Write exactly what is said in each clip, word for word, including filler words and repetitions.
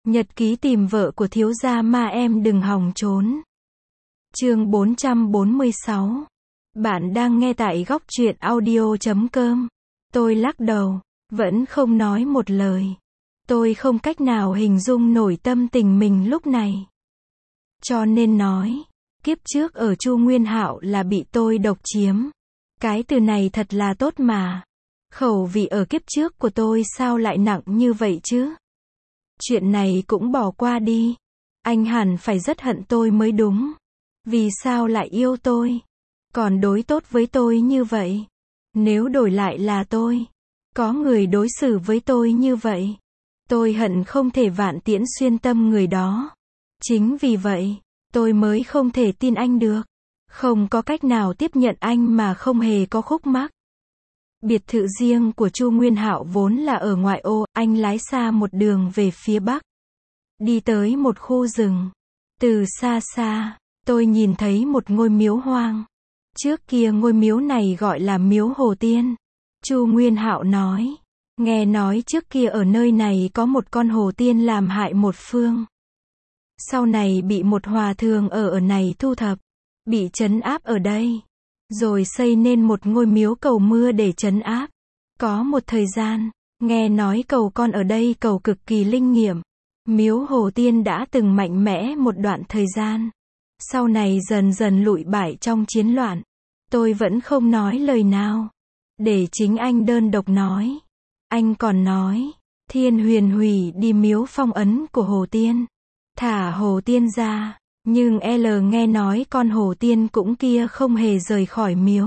Nhật ký tìm vợ của thiếu gia ma em đừng hòng trốn. Chương bốn trăm bốn mươi sáu. Bạn đang nghe tại góc truyện audio chấm com. Tôi lắc đầu, vẫn không nói một lời. Tôi không cách nào hình dung nổi tâm tình mình lúc này. Cho nên nói, kiếp trước ở Chu Nguyên Hạo là bị tôi độc chiếm. Cái từ này thật là tốt mà. Khẩu vị ở kiếp trước của tôi sao lại nặng như vậy chứ? Chuyện này cũng bỏ qua đi. Anh hẳn phải rất hận tôi mới đúng. Vì sao lại yêu tôi? Còn đối tốt với tôi như vậy? Nếu đổi lại là tôi, có người đối xử với tôi như vậy, tôi hận không thể vạn tiễn xuyên tâm người đó. Chính vì vậy, tôi mới không thể tin anh được. Không có cách nào tiếp nhận anh mà không hề có khúc mắc. Biệt thự riêng của Chu Nguyên Hạo vốn là ở ngoại ô, anh lái xa một đường về phía bắc. Đi tới một khu rừng. Từ xa xa, tôi nhìn thấy một ngôi miếu hoang. Trước kia ngôi miếu này gọi là miếu Hồ Tiên. Chu Nguyên Hạo nói, nghe nói trước kia ở nơi này có một con hồ tiên làm hại một phương. Sau này bị một hòa thượng ở ở này thu thập, bị trấn áp ở đây. Rồi xây nên một ngôi miếu cầu mưa để trấn áp. Có một thời gian, nghe nói cầu con ở đây cầu cực kỳ linh nghiệm. Miếu Hồ Tiên đã từng mạnh mẽ một đoạn thời gian. Sau này dần dần lụi bại trong chiến loạn. Tôi vẫn không nói lời nào. Để chính anh đơn độc nói. Anh còn nói, Thiên Huyền hủy đi miếu phong ấn của Hồ Tiên. Thả Hồ Tiên ra. Nhưng L nghe nói con Hồ Tiên cũng kia không hề rời khỏi miếu.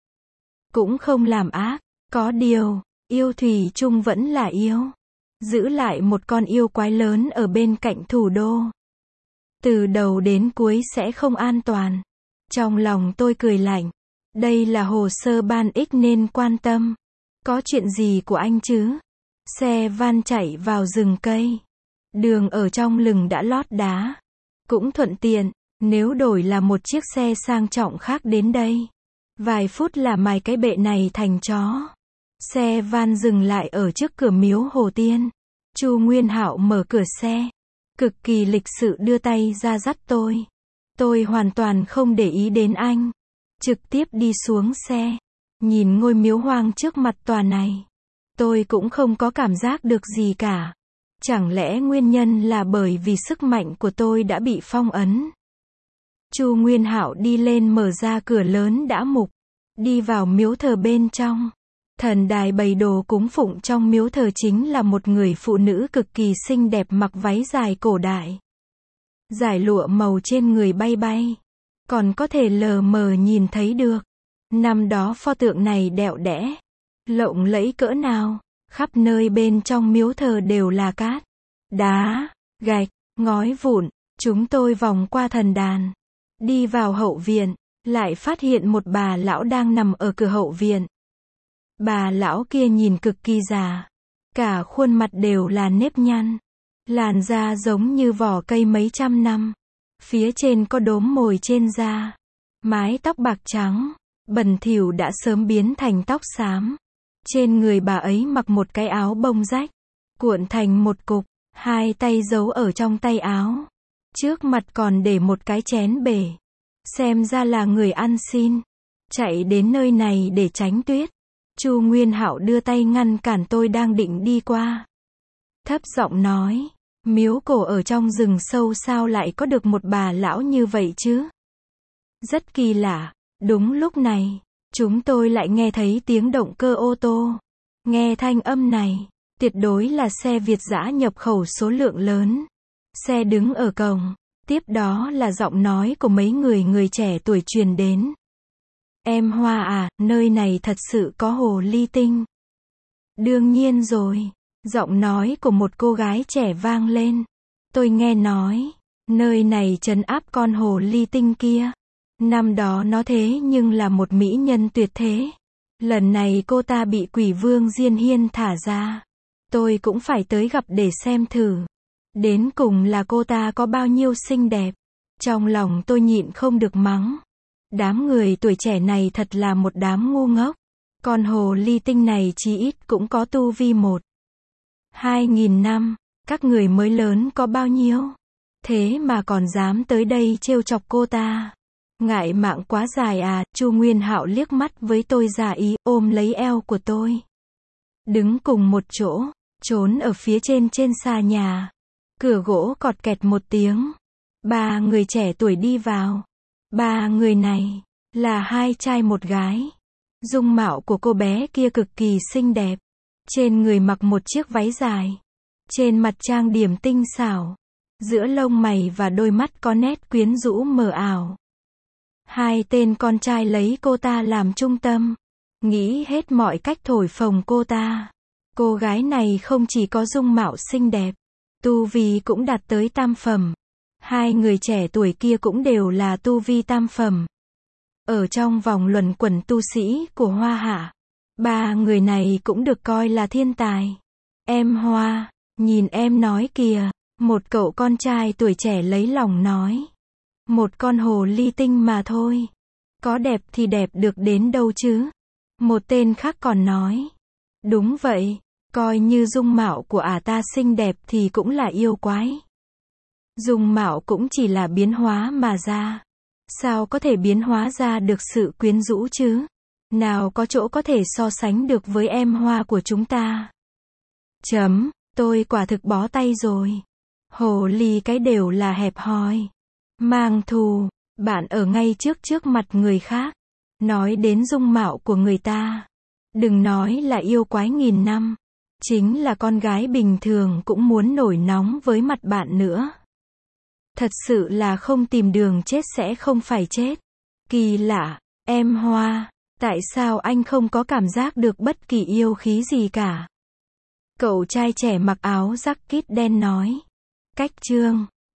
Cũng không làm ác. Có điều, yêu thủy chung vẫn là yêu. Giữ lại một con yêu quái lớn ở bên cạnh thủ đô. Từ đầu đến cuối sẽ không an toàn. Trong lòng tôi cười lạnh. Đây là hồ sơ ban ích nên quan tâm. Có chuyện gì của anh chứ? Xe van chạy vào rừng cây. Đường ở trong lừng đã lót đá. Cũng thuận tiện, nếu đổi là một chiếc xe sang trọng khác đến đây. Vài phút là mài cái bệ này thành chó. Xe van dừng lại ở trước cửa miếu Hồ Tiên. Chu Nguyên Hạo mở cửa xe. Cực kỳ lịch sự đưa tay ra dắt tôi. Tôi hoàn toàn không để ý đến anh. Trực tiếp đi xuống xe. Nhìn ngôi miếu hoang trước mặt tòa này. Tôi cũng không có cảm giác được gì cả. Chẳng lẽ nguyên nhân là bởi vì sức mạnh của tôi đã bị phong ấn? Chu Nguyên Hạo đi lên mở ra cửa lớn đã mục. Đi vào miếu thờ bên trong. Thần đài bày đồ cúng phụng trong miếu thờ chính là một người phụ nữ cực kỳ xinh đẹp mặc váy dài cổ đại. Dải lụa màu trên người bay bay. Còn có thể lờ mờ nhìn thấy được. Năm đó pho tượng này đẽo đẽ. Lộng lẫy cỡ nào. Khắp nơi bên trong miếu thờ đều là cát, đá, gạch, ngói vụn. Chúng tôi vòng qua thần đàn. Đi vào hậu viện. Lại phát hiện một bà lão đang nằm ở cửa hậu viện. Bà lão kia nhìn cực kỳ già. Cả khuôn mặt đều là nếp nhăn. Làn da giống như vỏ cây mấy trăm năm. Phía trên có đốm mồi trên da. Mái tóc bạc trắng, bẩn thỉu đã sớm biến thành tóc xám. Trên người bà ấy mặc một cái áo bông rách, cuộn thành một cục, hai tay giấu ở trong tay áo. Trước mặt còn để một cái chén bể. Xem ra là người ăn xin. Chạy đến nơi này để tránh tuyết. Chu Nguyên Hạo đưa tay ngăn cản tôi đang định đi qua. Thấp giọng nói, miếu cổ ở trong rừng sâu sao lại có được một bà lão như vậy chứ? Rất kỳ lạ. Đúng lúc này, chúng tôi lại nghe thấy tiếng động cơ ô tô. Nghe thanh âm này, tuyệt đối là xe Việt dã nhập khẩu số lượng lớn. Xe đứng ở cổng, tiếp đó là giọng nói của mấy người người trẻ tuổi truyền đến. Em Hoa à, nơi này thật sự có hồ ly tinh. Đương nhiên rồi, giọng nói của một cô gái trẻ vang lên. Tôi nghe nói, nơi này trấn áp con hồ ly tinh kia. Năm đó nó thế nhưng là một mỹ nhân tuyệt thế. Lần này cô ta bị quỷ vương Diên Hiên thả ra. Tôi cũng phải tới gặp để xem thử. Đến cùng là cô ta có bao nhiêu xinh đẹp. Trong lòng tôi nhịn không được mắng. Đám người tuổi trẻ này thật là một đám ngu ngốc. Con hồ ly tinh này chí ít cũng có tu vi một hai nghìn năm. Các người mới lớn có bao nhiêu? Thế mà còn dám tới đây trêu chọc cô ta. Ngại mạng quá dài à, Chu Nguyên Hạo liếc mắt với tôi giả ý, ôm lấy eo của tôi. Đứng cùng một chỗ, trốn ở phía trên trên xà nhà. Cửa gỗ cọt kẹt một tiếng. Ba người trẻ tuổi đi vào. Ba người này, là hai trai một gái. Dung mạo của cô bé kia cực kỳ xinh đẹp. Trên người mặc một chiếc váy dài. Trên mặt trang điểm tinh xảo. Giữa lông mày và đôi mắt có nét quyến rũ mờ ảo. Hai tên con trai lấy cô ta làm trung tâm. Nghĩ hết mọi cách thổi phồng cô ta. Cô gái này không chỉ có dung mạo xinh đẹp. Tu vi cũng đạt tới tam phẩm. Hai người trẻ tuổi kia cũng đều là tu vi tam phẩm. Ở trong vòng luẩn quẩn tu sĩ của Hoa Hạ, ba người này cũng được coi là thiên tài. Em Hoa, nhìn em nói kìa, một cậu con trai tuổi trẻ lấy lòng nói. Một con hồ ly tinh mà thôi. Có đẹp thì đẹp được đến đâu chứ? Một tên khác còn nói. Đúng vậy, coi như dung mạo của ả ta xinh đẹp thì cũng là yêu quái. Dung mạo cũng chỉ là biến hóa mà ra. Sao có thể biến hóa ra được sự quyến rũ chứ? Nào có chỗ có thể so sánh được với em Hoa của chúng ta. Chấm, tôi quả thực bó tay rồi. Hồ ly cái đều là hẹp hòi. Mang thù, bạn ở ngay trước trước mặt người khác. Nói đến dung mạo của người ta. Đừng nói là yêu quái nghìn năm. Chính là con gái bình thường cũng muốn nổi nóng với mặt bạn nữa. Thật sự là không tìm đường chết sẽ không phải chết. Kỳ lạ, em Hoa, tại sao anh không có cảm giác được bất kỳ yêu khí gì cả? Cậu trai trẻ mặc áo jacket đen nói. Cách chương